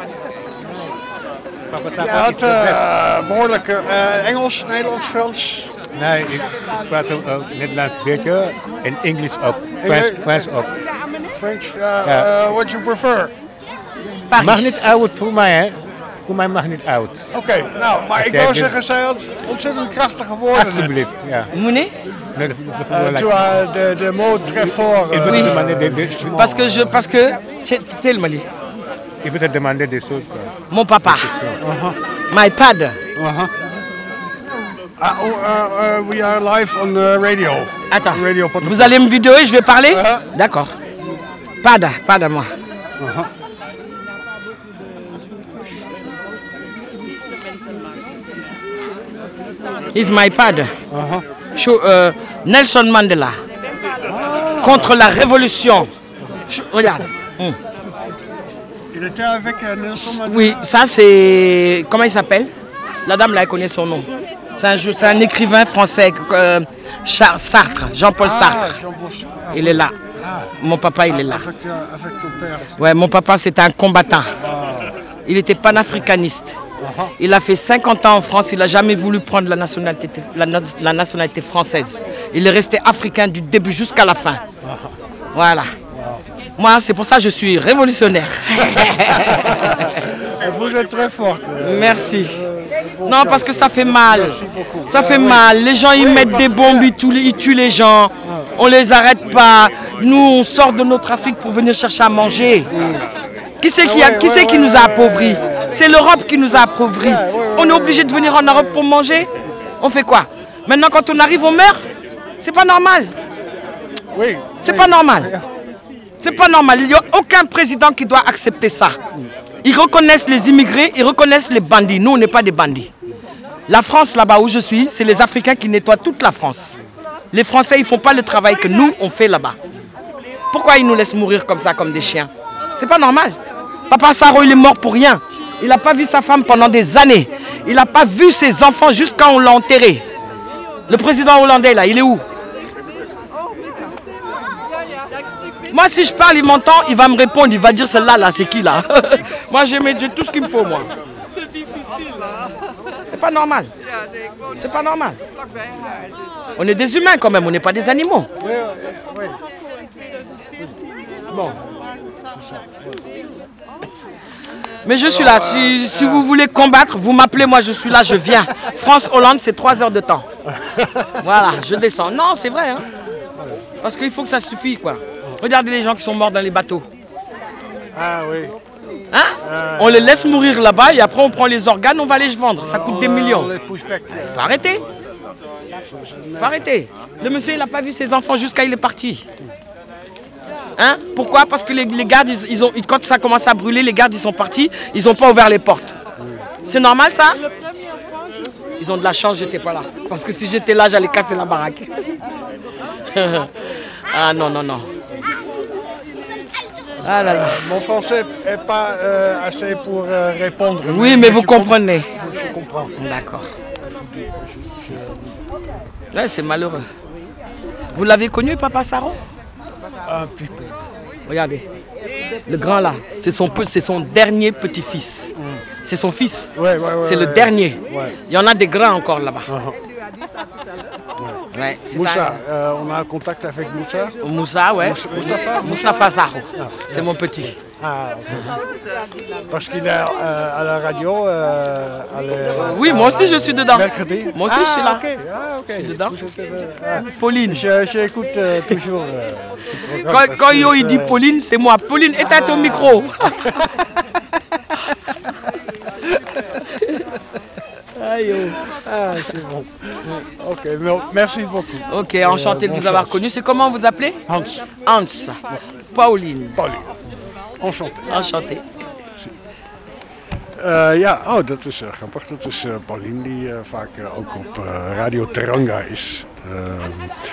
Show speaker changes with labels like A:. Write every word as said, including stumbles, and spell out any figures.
A: Je had uh, behoorlijk uh, Engels, Nederlands, Frans.
B: Nee, ik praat ook uh, Nederlands een beetje en Engels ook. Frans, Frans ook.
A: French, uh, ja. uh, what you prefer?
B: Paris. Mag niet oud voor mij, hè? Voor mij mag niet oud.
A: Oké, okay, nou, maar Als ik wou zeggen, zij had ontzettend krachtige woorden.
B: Alsjeblieft, ja.
C: Mouni?
A: Nee, uh, tu as de, de mots très forts.
B: Il veut te demander des, des
C: choses. Parce que je, parce que, t'es le Mali.
B: Il veut te demander des choses, quoi.
C: Mon papa. Uh-huh. My pad.
A: Uh-huh. Uh, uh, uh, we are live on uh, radio.
C: Attends,
A: radio
C: vous allez me vidéoer, je vais parler uh-huh. D'accord. Pada, pada moi. Uh-huh. He's my pad. Uh-huh. Show, uh, Nelson Mandela. Ah. Contre la révolution. Je, regarde. Mm.
A: Il était avec euh, Nelson Mandela.
C: Oui, ça c'est... Comment il s'appelle? La dame là, elle connaît son nom. C'est un, c'est un écrivain français, euh, Sartre, Jean-Paul ah, Sartre. Jean-Paul... Ah, il est là. Ah. Mon papa, il est là.
A: Avec, euh, avec ton père.
C: Ouais, mon papa, c'était un combattant. Ah. Il était panafricaniste. Uh-huh. Il a fait cinquante ans en France, il n'a jamais voulu prendre la nationalité, la, la nationalité française. Il est resté africain du début jusqu'à la fin. Uh-huh. Voilà. Wow. Moi, c'est pour ça que je suis révolutionnaire.
A: Vous êtes très forte.
C: Merci. Non, parce que ça fait mal. Ça fait mal. Les gens, ils mettent des bombes, ils tuent, ils tuent les gens. On les arrête pas. Nous, on sort de notre Afrique pour venir chercher à manger. Qui c'est qui, a, qui, c'est qui nous a appauvris? C'est l'Europe qui nous a appauvris. On est obligé de venir en Europe pour manger. On fait quoi? Maintenant, quand on arrive, on meurt. C'est pas normal. C'est pas normal. C'est pas normal. Il n'y a aucun président qui doit accepter ça. Ils reconnaissent les immigrés, ils reconnaissent les bandits. Nous, on n'est pas des bandits. La France, là-bas où je suis, c'est les Africains qui nettoient toute la France. Les Français, ils ne font pas le travail que nous, on fait là-bas. Pourquoi ils nous laissent mourir comme ça, comme des chiens? C'est pas normal. Papa Saro, il est mort pour rien. Il n'a pas vu sa femme pendant des années. Il n'a pas vu ses enfants jusqu'à on l'a enterré. Le président hollandais, là, il est où? Moi, si je parle, il m'entend, il va me répondre, il va dire celle-là, là, c'est qui, là? Moi, j'ai tout ce qu'il me faut, moi.
D: C'est difficile, là.
C: C'est pas normal. C'est pas normal. On est des humains, quand même, on n'est pas des animaux.
A: Oui, oui.
C: Bon. Mais je suis là. Si, si vous voulez combattre, vous m'appelez, moi je suis là, je viens. France-Hollande, c'est trois heures de temps. Voilà, je descends. Non, c'est vrai. Hein. Parce qu'il faut que ça suffise, quoi. Regardez les gens qui sont morts dans les bateaux.
A: Ah oui.
C: Hein? euh... On les laisse mourir là-bas et après on prend les organes, on va les vendre. Ça coûte des millions. Il faut arrêter. Il faut arrêter. Le monsieur, il n'a pas vu ses enfants jusqu'à il est parti. Hein? Pourquoi? Parce que les, les gardes, ils, ils ont, quand ça commence à brûler, les gardes ils sont partis, ils n'ont pas ouvert les portes. C'est normal ça? Ils ont de la chance, j'étais pas là. Parce que si j'étais là, j'allais casser la baraque. Ah non, non, non. Ah là là.
A: Euh, mon français n'est pas euh, assez pour euh, répondre.
C: Oui, mais, mais vous comprenez.
A: Je comprends.
C: D'accord. Ouais, c'est malheureux. Vous l'avez connu, Papa Saro?
A: Un petit peu.
C: Regardez, le grand là, c'est son, son dernier petit-fils. Mm. C'est son fils.
A: Ouais, ouais, ouais,
C: c'est
A: ouais,
C: le dernier.
A: Ouais.
C: Il y en a des grands encore là-bas.
A: Uh-huh.
C: Ouais,
A: Moussa, un... euh, on a un contact avec Moussa.
C: Moussa, ouais.
A: Moustapha,
C: Moustapha Saro, ah. C'est mon petit.
A: Ah, parce qu'il est euh, à la radio. Euh, à le,
C: oui, moi aussi je suis dedans.
A: Mercredi.
C: Moi aussi
A: ah,
C: je suis là.
A: Okay. Ah, okay.
C: Je suis dedans.
A: Ah.
C: Pauline.
A: J'écoute euh, toujours euh, ce
C: programme. Quand, quand Yo il dit Pauline, c'est moi. Pauline, éteins ton micro.
A: Ah, c'est bon. Ok, merci beaucoup.
C: Ok, enchanté euh, de vous avoir connu. C'est comment vous appelez?
A: Hans.
C: Hans. Pauline.
A: Pauline. Enchanté.
C: Enchanté.
A: Uh, ja, oh, dat is uh, grappig. Dat is uh, Pauline die uh, vaak uh, ook op uh, Radio Teranga is. Uh,